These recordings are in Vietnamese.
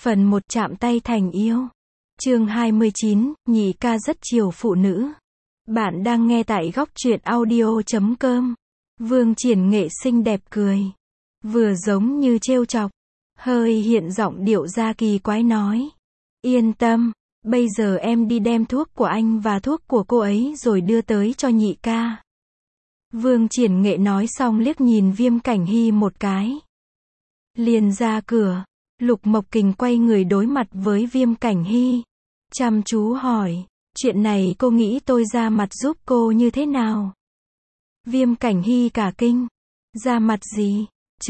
Phần 1 chạm tay thành yêu. Chương 29, nhị ca rất chiều phụ nữ. Bạn đang nghe tại góc truyện audio.com. Vương Triển Nghệ xinh đẹp cười. Vừa giống như trêu chọc. Hơi hiện giọng điệu ra kỳ quái nói. Yên tâm, bây giờ em đi đem thuốc của anh và thuốc của cô ấy rồi đưa tới cho nhị ca. Vương Triển Nghệ nói xong liếc nhìn Viêm Cảnh Hy một cái. Liền ra cửa. Lục Mộc Kình quay người đối mặt với Viêm Cảnh Hy. Chăm chú hỏi, chuyện này cô nghĩ tôi ra mặt giúp cô như thế nào? Viêm Cảnh Hy cả kinh. Ra mặt gì?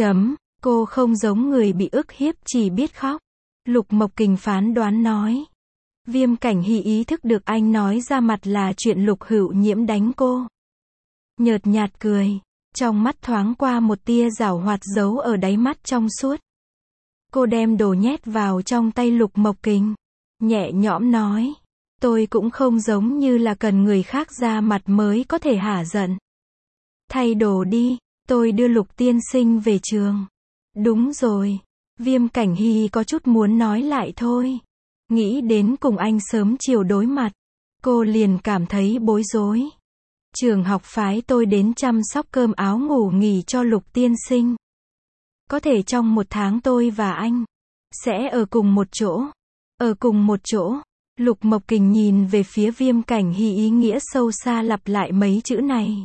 Cô không giống người bị ức hiếp chỉ biết khóc. Lục Mộc Kình phán đoán nói. Viêm Cảnh Hy ý thức được anh nói ra mặt là chuyện Lục Hữu Nhiễm đánh cô. Nhợt nhạt cười. Trong mắt thoáng qua một tia giảo hoạt giấu ở đáy mắt trong suốt. Cô đem đồ nhét vào trong tay Lục Mộc Kình. Nhẹ nhõm nói. Tôi cũng không giống như là cần người khác ra mặt mới có thể hả giận. Thay đồ đi, tôi đưa Lục tiên sinh về trường. Đúng rồi. Viêm Cảnh Hy có chút muốn nói lại thôi. Nghĩ đến cùng anh sớm chiều đối mặt. Cô liền cảm thấy bối rối. Trường học phái tôi đến chăm sóc cơm áo ngủ nghỉ cho Lục tiên sinh. Có thể trong một tháng tôi và anh sẽ ở cùng một chỗ. Ở cùng một chỗ. Lục Mộc Kình nhìn về phía Viêm Cảnh Hy ý nghĩa sâu xa lặp lại mấy chữ này.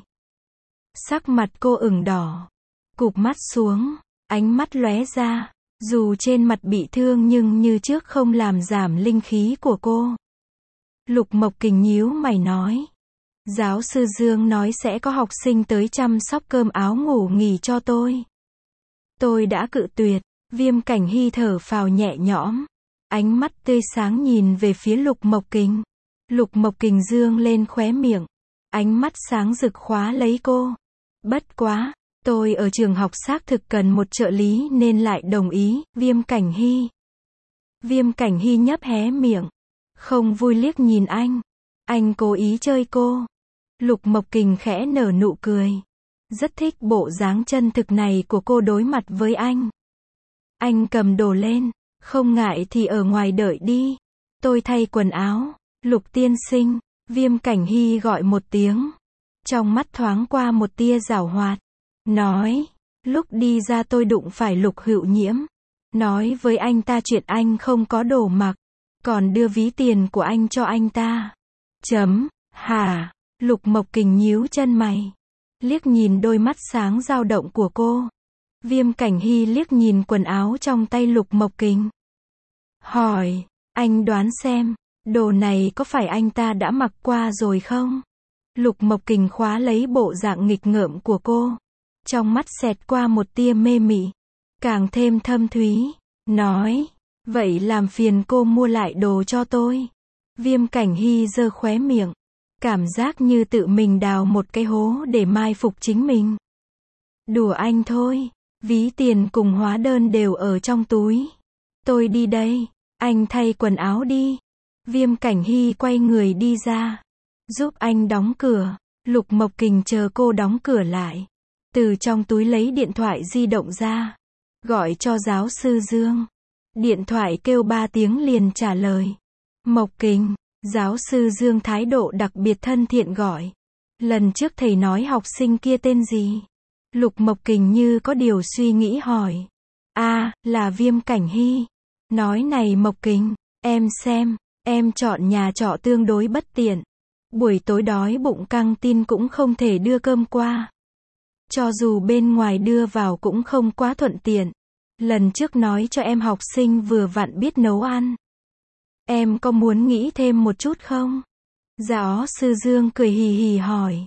Sắc mặt cô ửng đỏ. Cụp mắt xuống. Ánh mắt lóe ra. Dù trên mặt bị thương nhưng như trước không làm giảm linh khí của cô. Lục Mộc Kình nhíu mày nói. Giáo sư Dương nói sẽ có học sinh tới chăm sóc cơm áo ngủ nghỉ cho tôi. Tôi đã cự tuyệt. Viêm Cảnh Hy thở phào nhẹ nhõm. Ánh mắt tươi sáng nhìn về phía Lục Mộc Kình. Lục Mộc Kình dương lên khóe miệng. Ánh mắt sáng rực khóa lấy cô. Bất quá, tôi ở trường học xác thực cần một trợ lý nên lại đồng ý, Viêm Cảnh Hy. Viêm Cảnh Hy nhấp hé miệng. Không vui liếc nhìn anh. Anh cố ý chơi cô. Lục Mộc Kình khẽ nở nụ cười. Rất thích bộ dáng chân thực này của cô đối mặt với anh. Anh cầm đồ lên. Không ngại thì ở ngoài đợi đi. Tôi thay quần áo. Lục tiên sinh. Viêm Cảnh Hy gọi một tiếng. Trong mắt thoáng qua một tia giảo hoạt. Nói. Lúc đi ra tôi đụng phải Lục Hữu Nhiễm. Nói với anh ta chuyện anh không có đồ mặc. Còn đưa ví tiền của anh cho anh ta. Hả? Lục Mộc Kình nhíu chân mày. Liếc nhìn đôi mắt sáng dao động của cô. Viêm Cảnh Hy liếc nhìn quần áo trong tay Lục Mộc Kình. Hỏi, anh đoán xem, đồ này có phải anh ta đã mặc qua rồi không? Lục Mộc Kình khóa lấy bộ dạng nghịch ngợm của cô. Trong mắt xẹt qua một tia mê mị. Càng thêm thâm thúy. Nói, vậy làm phiền cô mua lại đồ cho tôi. Viêm Cảnh Hy giơ khóe miệng. Cảm giác như tự mình đào một cái hố để mai phục chính mình. Đùa anh thôi. Ví tiền cùng hóa đơn đều ở trong túi. Tôi đi đây. Anh thay quần áo đi. Viêm Cảnh Hy quay người đi ra. Giúp anh đóng cửa. Lục Mộc Kình chờ cô đóng cửa lại. Từ trong túi lấy điện thoại di động ra. Gọi cho giáo sư Dương. Điện thoại kêu 3 tiếng liền trả lời. Mộc Kình. Giáo sư Dương thái độ đặc biệt thân thiện gọi. Lần trước thầy nói học sinh kia tên gì? Lục Mộc Kình như có điều suy nghĩ hỏi. Là Viêm Cảnh Hy. Nói này Mộc Kình, em xem, em chọn nhà trọ tương đối bất tiện. Buổi tối đói bụng căng tin cũng không thể đưa cơm qua. Cho dù bên ngoài đưa vào cũng không quá thuận tiện. Lần trước nói cho em học sinh vừa vặn biết nấu ăn. Em có muốn nghĩ thêm một chút không? Giáo sư Dương cười hì hì hỏi.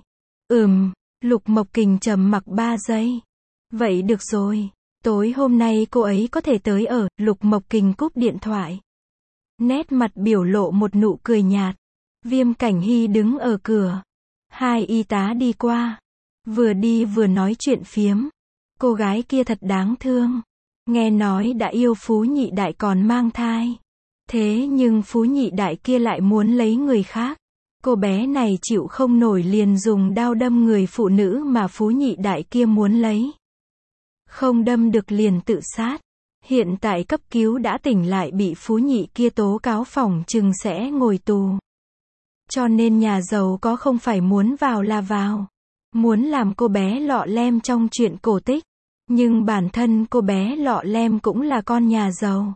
Lục Mộc Kình trầm mặc 3 giây. Vậy được rồi. Tối hôm nay cô ấy có thể tới ở. Lục Mộc Kình cúp điện thoại. Nét mặt biểu lộ một nụ cười nhạt. Viêm Cảnh Hy đứng ở cửa. 2 y tá đi qua. Vừa đi vừa nói chuyện phiếm. Cô gái kia thật đáng thương. Nghe nói đã yêu Phú Nhị Đại còn mang thai. Thế nhưng Phú Nhị Đại kia lại muốn lấy người khác. Cô bé này chịu không nổi liền dùng đao đâm người phụ nữ mà Phú Nhị Đại kia muốn lấy. Không đâm được liền tự sát. Hiện tại cấp cứu đã tỉnh lại bị phú nhị kia tố cáo phỏng chừng sẽ ngồi tù. Cho nên nhà giàu có không phải muốn vào là vào. Muốn làm cô bé Lọ Lem trong chuyện cổ tích. Nhưng bản thân cô bé Lọ Lem cũng là con nhà giàu.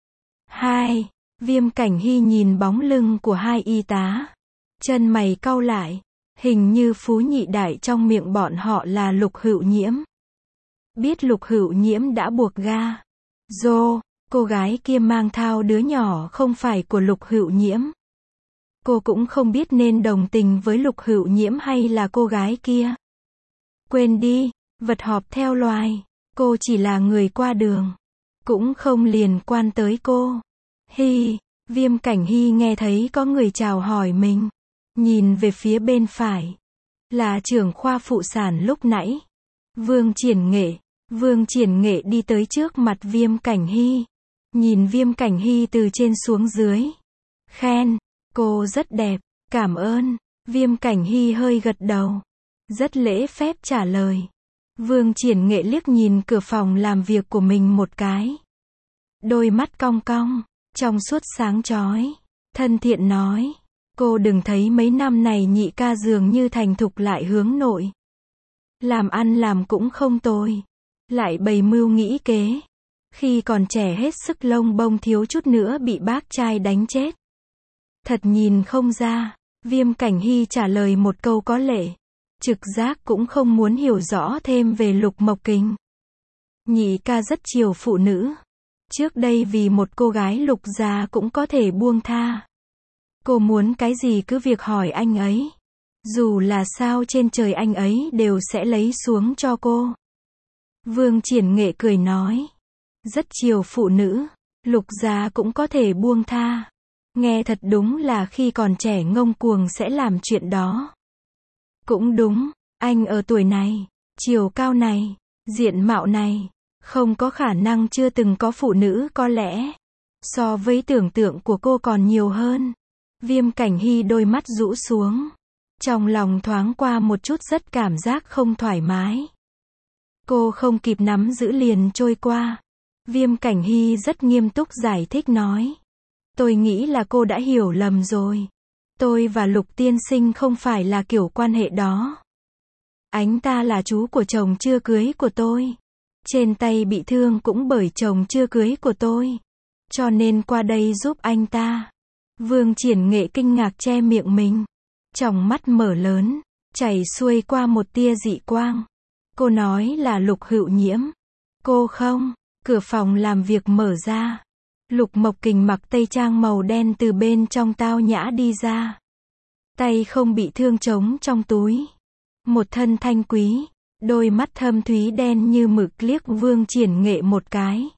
2. Viêm Cảnh Hy nhìn bóng lưng của hai y tá. Chân mày cau lại. Hình như phú nhị đại trong miệng bọn họ là Lục Hữu Nhiễm. Biết Lục Hữu Nhiễm đã buộc ga. Cô gái kia mang thai đứa nhỏ không phải của Lục Hữu Nhiễm. Cô cũng không biết nên đồng tình với Lục Hữu Nhiễm hay là cô gái kia. Quên đi, vật họp theo loài. Cô chỉ là người qua đường. Cũng không liên quan tới cô. Viêm Cảnh Hy nghe thấy có người chào hỏi mình. Nhìn về phía bên phải. Là trưởng khoa phụ sản lúc nãy. Vương Triển Nghệ đi tới trước mặt Viêm Cảnh Hy. Nhìn Viêm Cảnh Hy từ trên xuống dưới. Khen, cô rất đẹp, cảm ơn. Viêm Cảnh Hy hơi gật đầu. Rất lễ phép trả lời. Vương Triển Nghệ liếc nhìn cửa phòng làm việc của mình một cái. Đôi mắt cong cong, trong suốt sáng chói. Thân thiện nói. Cô đừng thấy mấy năm này nhị ca dường như thành thục lại hướng nội. Làm ăn làm cũng không tồi. Lại bày mưu nghĩ kế. Khi còn trẻ hết sức lông bông thiếu chút nữa bị bác trai đánh chết. Thật nhìn không ra. Viêm Cảnh Hy trả lời một câu có lệ. Trực giác cũng không muốn hiểu rõ thêm về Lục Mộc Kình. Nhị ca rất chiều phụ nữ. Trước đây vì một cô gái Lục gia cũng có thể buông tha. Cô muốn cái gì cứ việc hỏi anh ấy. Dù là sao trên trời anh ấy đều sẽ lấy xuống cho cô. Vương Triển Nghệ cười nói. Rất chiều phụ nữ. Lục gia cũng có thể buông tha. Nghe thật đúng là khi còn trẻ ngông cuồng sẽ làm chuyện đó. Cũng đúng, anh ở tuổi này, chiều cao này, diện mạo này, không có khả năng chưa từng có phụ nữ có lẽ. So với tưởng tượng của cô còn nhiều hơn. Viêm Cảnh Hy đôi mắt rũ xuống. Trong lòng thoáng qua một chút rất cảm giác không thoải mái. Cô không kịp nắm giữ liền trôi qua. Viêm Cảnh Hy rất nghiêm túc giải thích nói. Tôi nghĩ là cô đã hiểu lầm rồi. Tôi và Lục tiên sinh không phải là kiểu quan hệ đó. Anh ta là chú của chồng chưa cưới của tôi. Trên tay bị thương cũng bởi chồng chưa cưới của tôi. Cho nên qua đây giúp anh ta. Vương Triển Nghệ kinh ngạc che miệng mình. Tròng mắt mở lớn, chảy xuôi qua một tia dị quang. Cô nói là Lục Hữu Nhiễm. Cô không, cửa phòng làm việc mở ra. Lục Mộc Kình mặc tây trang màu đen từ bên trong tao nhã đi ra. Tay không bị thương trống trong túi. Một thân thanh quý, đôi mắt thâm thúy đen như mực liếc Vương Triển Nghệ một cái.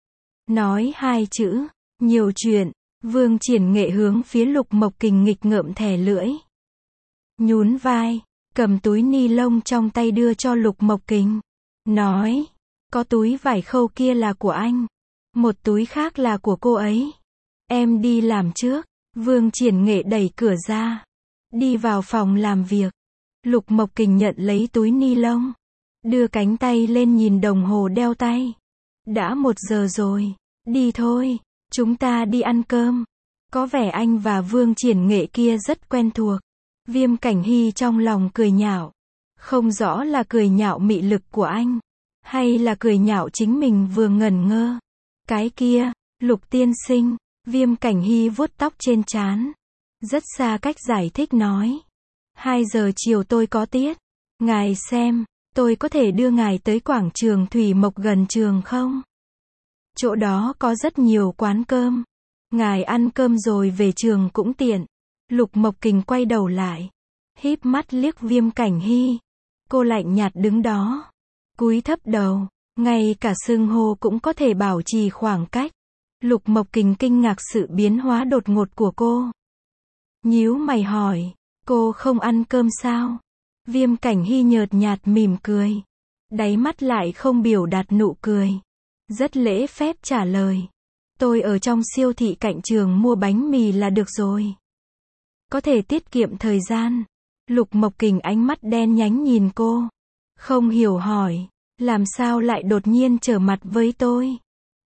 Nói hai chữ, nhiều chuyện. Vương Triển Nghệ hướng phía Lục Mộc Kình nghịch ngợm thè lưỡi. Nhún vai, cầm túi ni lông trong tay đưa cho Lục Mộc Kình. Nói, có túi vải khâu kia là của anh. Một túi khác là của cô ấy. Em đi làm trước. Vương Triển Nghệ đẩy cửa ra. Đi vào phòng làm việc. Lục Mộc Kình nhận lấy túi ni lông. Đưa cánh tay lên nhìn đồng hồ đeo tay. Đã 1 giờ rồi. Đi thôi. Chúng ta đi ăn cơm. Có vẻ anh và Vương Triển Nghệ kia rất quen thuộc. Viêm Cảnh Hy trong lòng cười nhạo. Không rõ là cười nhạo mị lực của anh. Hay là cười nhạo chính mình vừa ngẩn ngơ. Cái kia, Lục tiên sinh. Viêm Cảnh Hy vuốt tóc trên trán. Rất xa cách giải thích nói. 2 giờ chiều tôi có tiết. Ngài xem, tôi có thể đưa ngài tới quảng trường Thủy Mộc gần trường không? Chỗ đó có rất nhiều quán cơm. Ngài ăn cơm rồi về trường cũng tiện. Lục Mộc Kình quay đầu lại. Híp mắt liếc Viêm Cảnh Hy. Cô lạnh nhạt đứng đó. Cúi thấp đầu. Ngay cả xưng hô cũng có thể bảo trì khoảng cách. Lục Mộc Kình kinh ngạc sự biến hóa đột ngột của cô. Nhíu mày hỏi. Cô không ăn cơm sao? Viêm Cảnh Hy nhợt nhạt mỉm cười. Đáy mắt lại không biểu đạt nụ cười. Rất lễ phép trả lời. Tôi ở trong siêu thị cạnh trường mua bánh mì là được rồi. Có thể tiết kiệm thời gian. Lục Mộc Kình ánh mắt đen nhánh nhìn cô. Không hiểu hỏi. Làm sao lại đột nhiên trở mặt với tôi?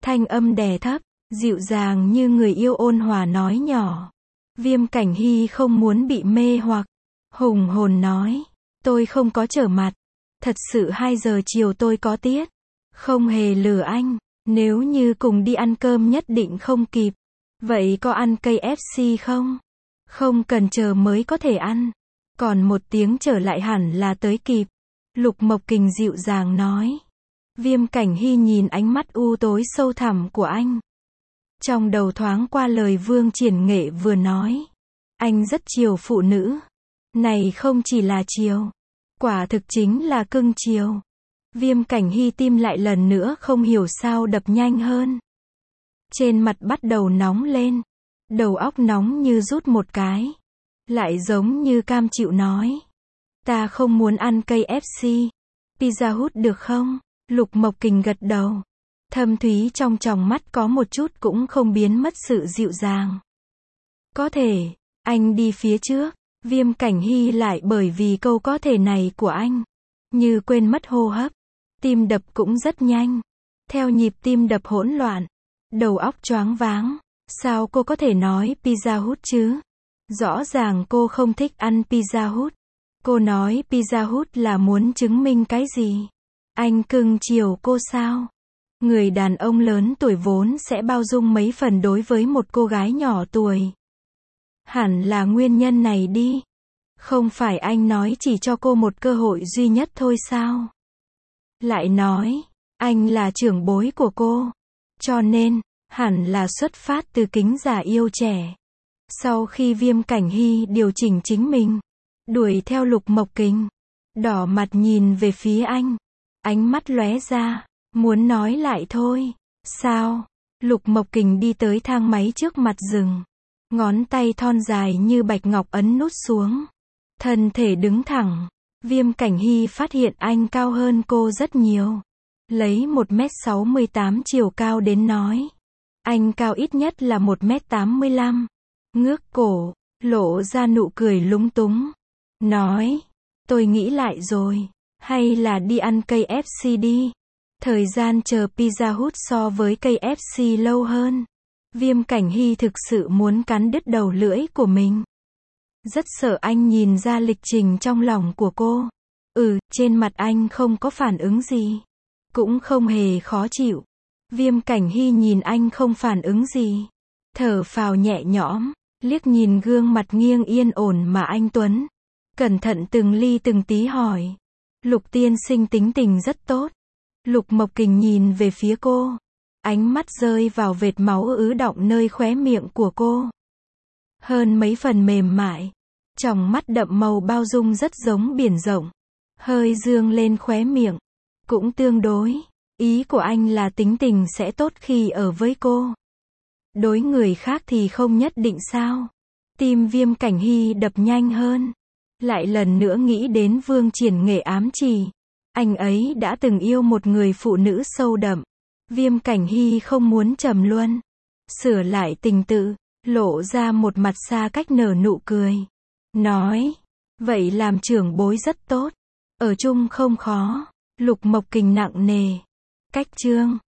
Thanh âm đè thấp, dịu dàng như người yêu ôn hòa nói nhỏ. Viêm Cảnh Hy không muốn bị mê hoặc, hùng hồn nói, tôi không có trở mặt. Thật sự 2 giờ chiều tôi có tiết. Không hề lừa anh, nếu như cùng đi ăn cơm nhất định không kịp. Vậy có ăn KFC không? Không cần chờ mới có thể ăn. Còn 1 tiếng trở lại hẳn là tới kịp. Lục Mộc Kình dịu dàng nói. Viêm Cảnh Hy nhìn ánh mắt u tối sâu thẳm của anh. Trong đầu thoáng qua lời Vương Triển Nghệ vừa nói. Anh rất chiều phụ nữ. Này không chỉ là chiều. Quả thực chính là cưng chiều. Viêm Cảnh Hy tim lại lần nữa không hiểu sao đập nhanh hơn. Trên mặt bắt đầu nóng lên. Đầu óc nóng như rút một cái. Lại giống như cam chịu nói. Ta không muốn ăn KFC. Pizza Hut được không? Lục Mộc Kình gật đầu. Thâm thúy trong tròng mắt có một chút cũng không biến mất sự dịu dàng. Có thể, anh đi phía trước. Viêm Cảnh Hy lại bởi vì câu có thể này của anh. Như quên mất hô hấp. Tim đập cũng rất nhanh. Theo nhịp tim đập hỗn loạn. Đầu óc choáng váng. Sao cô có thể nói Pizza Hut chứ? Rõ ràng cô không thích ăn Pizza Hut. Cô nói Pizza Hut là muốn chứng minh cái gì? Anh cưng chiều cô sao? Người đàn ông lớn tuổi vốn sẽ bao dung mấy phần đối với một cô gái nhỏ tuổi. Hẳn là nguyên nhân này đi. Không phải anh nói chỉ cho cô một cơ hội duy nhất thôi sao? Lại nói, anh là trưởng bối của cô. Cho nên, hẳn là xuất phát từ kính già yêu trẻ. Sau khi Viêm Cảnh Hy điều chỉnh chính mình, đuổi theo Lục Mộc Kình, đỏ mặt nhìn về phía anh. Ánh mắt lóe ra, muốn nói lại thôi. Sao? Lục Mộc Kình đi tới thang máy trước mặt dừng. Ngón tay thon dài như bạch ngọc ấn nút xuống. Thân thể đứng thẳng. Viêm Cảnh Hy phát hiện anh cao hơn cô rất nhiều. Lấy 1m68 chiều cao đến nói. Anh cao ít nhất là 1m85. Ngước cổ, lộ ra nụ cười lúng túng. Nói, tôi nghĩ lại rồi. Hay là đi ăn KFC đi. Thời gian chờ Pizza Hut so với KFC lâu hơn. Viêm Cảnh Hy thực sự muốn cắn đứt đầu lưỡi của mình. Rất sợ anh nhìn ra lịch trình trong lòng của cô. Trên mặt anh không có phản ứng gì. Cũng không hề khó chịu. Viêm Cảnh Hy nhìn anh không phản ứng gì. Thở phào nhẹ nhõm, liếc nhìn gương mặt nghiêng yên ổn mà anh Tuấn. Cẩn thận từng ly từng tí hỏi. Lục tiên sinh tính tình rất tốt. Lục Mộc Kình nhìn về phía cô. Ánh mắt rơi vào vệt máu ứ đọng nơi khóe miệng của cô. Hơn mấy phần mềm mại. Tròng mắt đậm màu bao dung rất giống biển rộng. Hơi dương lên khóe miệng. Cũng tương đối. Ý của anh là tính tình sẽ tốt khi ở với cô. Đối người khác thì không nhất định sao? Tim Viêm Cảnh Hy đập nhanh hơn. Lại lần nữa nghĩ đến Vương Triển Nghệ ám chỉ. Anh ấy đã từng yêu một người phụ nữ sâu đậm. Viêm Cảnh Hy không muốn trầm luân. Sửa lại tình tự, lộ ra một mặt xa cách nở nụ cười. Nói, vậy làm trưởng bối rất tốt. Ở chung không khó. Lục Mộc Kình nặng nề. Cách chương